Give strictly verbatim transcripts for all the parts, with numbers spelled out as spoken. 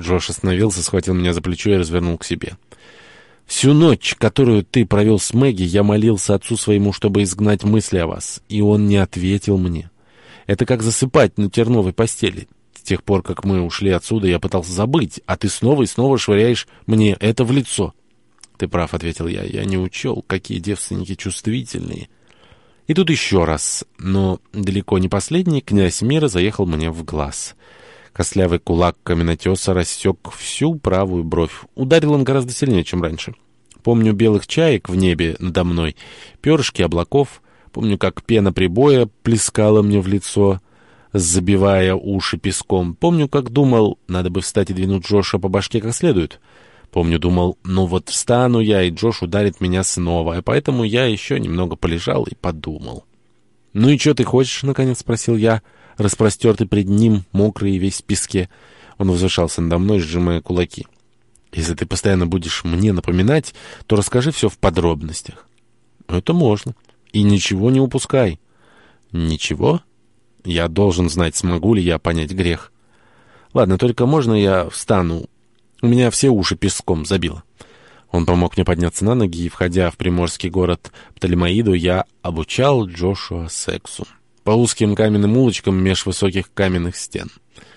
Джош остановился, схватил меня за плечо и развернул к себе. «Всю ночь, которую ты провел с Мэгги, я молился отцу своему, чтобы изгнать мысли о вас, и он не ответил мне. Это как засыпать на терновой постели. С тех пор, как мы ушли отсюда, я пытался забыть, а ты снова и снова швыряешь мне это в лицо». «Ты прав», — ответил я, — «я не учел, какие девственники чувствительные». И тут еще раз, но далеко не последний, князь мира заехал мне в глаз. Костлявый кулак каменотеса рассек всю правую бровь. Ударил он гораздо сильнее, чем раньше. Помню белых чаек в небе надо мной, перышки облаков. Помню, как пена прибоя плескала мне в лицо, забивая уши песком. Помню, как думал, надо бы встать и двинуть Джоша по башке как следует. Помню, думал, ну вот встану я, и Джош ударит меня снова, а поэтому я еще немного полежал и подумал. «Ну и что ты хочешь?» — наконец спросил я, распростертый пред ним, мокрый и весь в песке. Он возвышался надо мной, сжимая кулаки. «Если ты постоянно будешь мне напоминать, то расскажи все в подробностях». «Это можно. И ничего не упускай». «Ничего? Я должен знать, смогу ли я понять грех». «Ладно, только можно я встану? У меня все уши песком забило». Он помог мне подняться на ноги, и, входя в приморский город Птолемаиду, я обучал Джошуа сексу по узким каменным улочкам меж высоких каменных стен.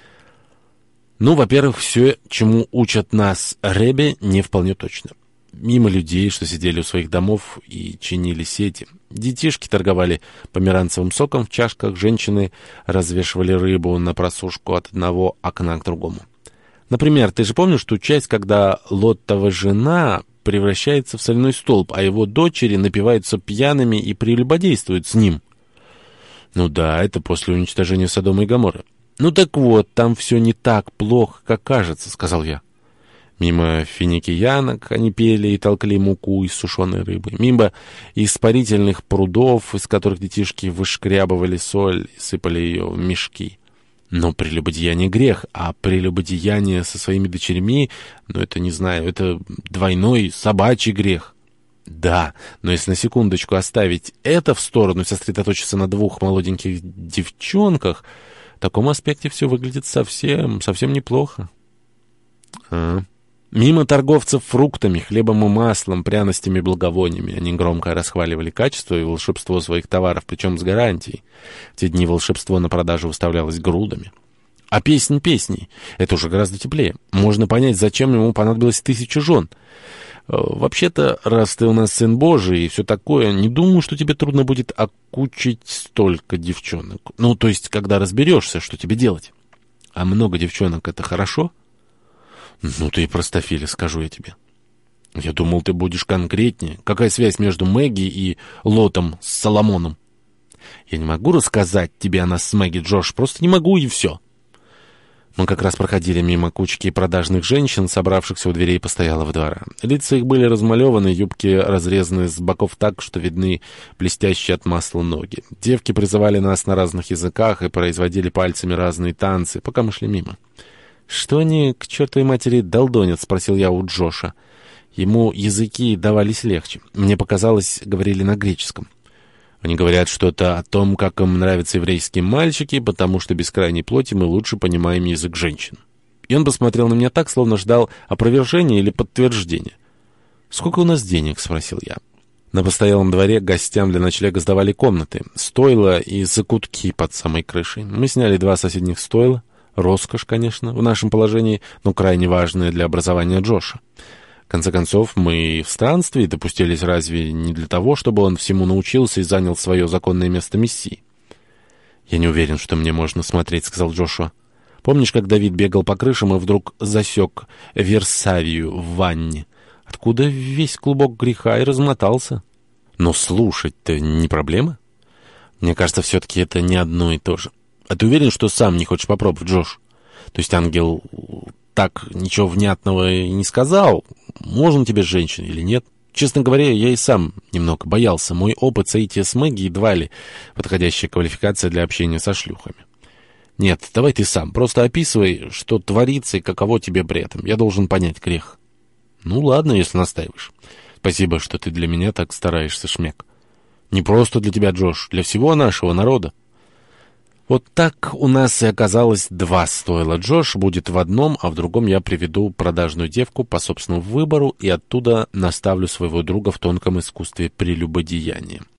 Ну, во-первых, все, чему учат нас ребе, не вполне точно. Мимо людей, что сидели у своих домов и чинили сети. Детишки торговали померанцевым соком в чашках, женщины развешивали рыбу на просушку от одного окна к другому. Например, ты же помнишь ту часть, когда Лоттова жена превращается в соляной столб, а его дочери напиваются пьяными и прелюбодействуют с ним? Ну да, это после уничтожения Содома и Гоморры. Ну так вот, там все не так плохо, как кажется, сказал я. Мимо финикиянок они пели и толкли муку из сушеной рыбы. Мимо испарительных прудов, из которых детишки вышкрябывали соль и сыпали ее в мешки. Но прелюбодеяние грех, а прелюбодеяние со своими дочерьми, ну это, не знаю, это двойной собачий грех. Да, но если на секундочку оставить это в сторону и сосредоточиться на двух молоденьких девчонках, в таком аспекте все выглядит совсем, совсем неплохо. А... Мимо торговцев фруктами, хлебом и маслом, пряностями и благовониями. Они громко расхваливали качество и волшебство своих товаров, причем с гарантией. В те дни волшебство на продажу выставлялось грудами. А песнь песней — это уже гораздо теплее. Можно понять, зачем ему понадобилось тысяча жен. Вообще-то, раз ты у нас сын Божий и все такое, не думаю, что тебе трудно будет окучить столько девчонок. Ну, то есть, когда разберешься, что тебе делать. А много девчонок — это хорошо? «Ну ты и простофиля, скажу я тебе». «Я думал, ты будешь конкретнее. Какая связь между Мэгги и Лотом с Соломоном?» «Я не могу рассказать тебе о нас с Мэгги, Джош, просто не могу, и все». Мы как раз проходили мимо кучки продажных женщин, собравшихся у дверей постоялого двора. Лица их были размалеваны, юбки разрезаны с боков так, что видны блестящие от масла ноги. Девки призывали нас на разных языках и производили пальцами разные танцы, пока мы шли мимо. «Что они, к чертовой матери, долдонят?» — спросил я у Джоша. Ему языки давались легче. Мне показалось, говорили на греческом. Они говорят что-то о том, как им нравятся еврейские мальчики, потому что без крайней плоти мы лучше понимаем язык женщин. И он посмотрел на меня так, словно ждал опровержения или подтверждения. «Сколько у нас денег?» — спросил я. На постоялом дворе гостям для ночлега сдавали комнаты, стойла и закутки под самой крышей. Мы сняли два соседних стойла. Роскошь, конечно, в нашем положении, но крайне важная для образования Джоша. В конце концов, мы в странстве допустились разве не для того, чтобы он всему научился и занял свое законное место мессии? «Я не уверен, что мне можно смотреть», — сказал Джошуа. «Помнишь, как Давид бегал по крышам и вдруг засек Версавию в ванне? Откуда весь клубок греха и размотался? Но слушать-то не проблема? Мне кажется, все-таки это не одно и то же. А ты уверен, что сам не хочешь попробовать, Джош? То есть ангел так ничего внятного и не сказал? Можно тебе с женщиной или нет? Честно говоря, я и сам немного боялся. Мой опыт соития с Мэгги едва ли подходящая квалификация для общения со шлюхами. Нет, давай ты сам. Просто описывай, что творится и каково тебе при этом. Я должен понять грех. Ну ладно, если настаиваешь. Спасибо, что ты для меня так стараешься, Шмек. Не просто для тебя, Джош, для всего нашего народа. Вот так у нас и оказалось два стойла. Джош будет в одном, а в другом я приведу продажную девку по собственному выбору и оттуда наставлю своего друга в тонком искусстве прелюбодеяния.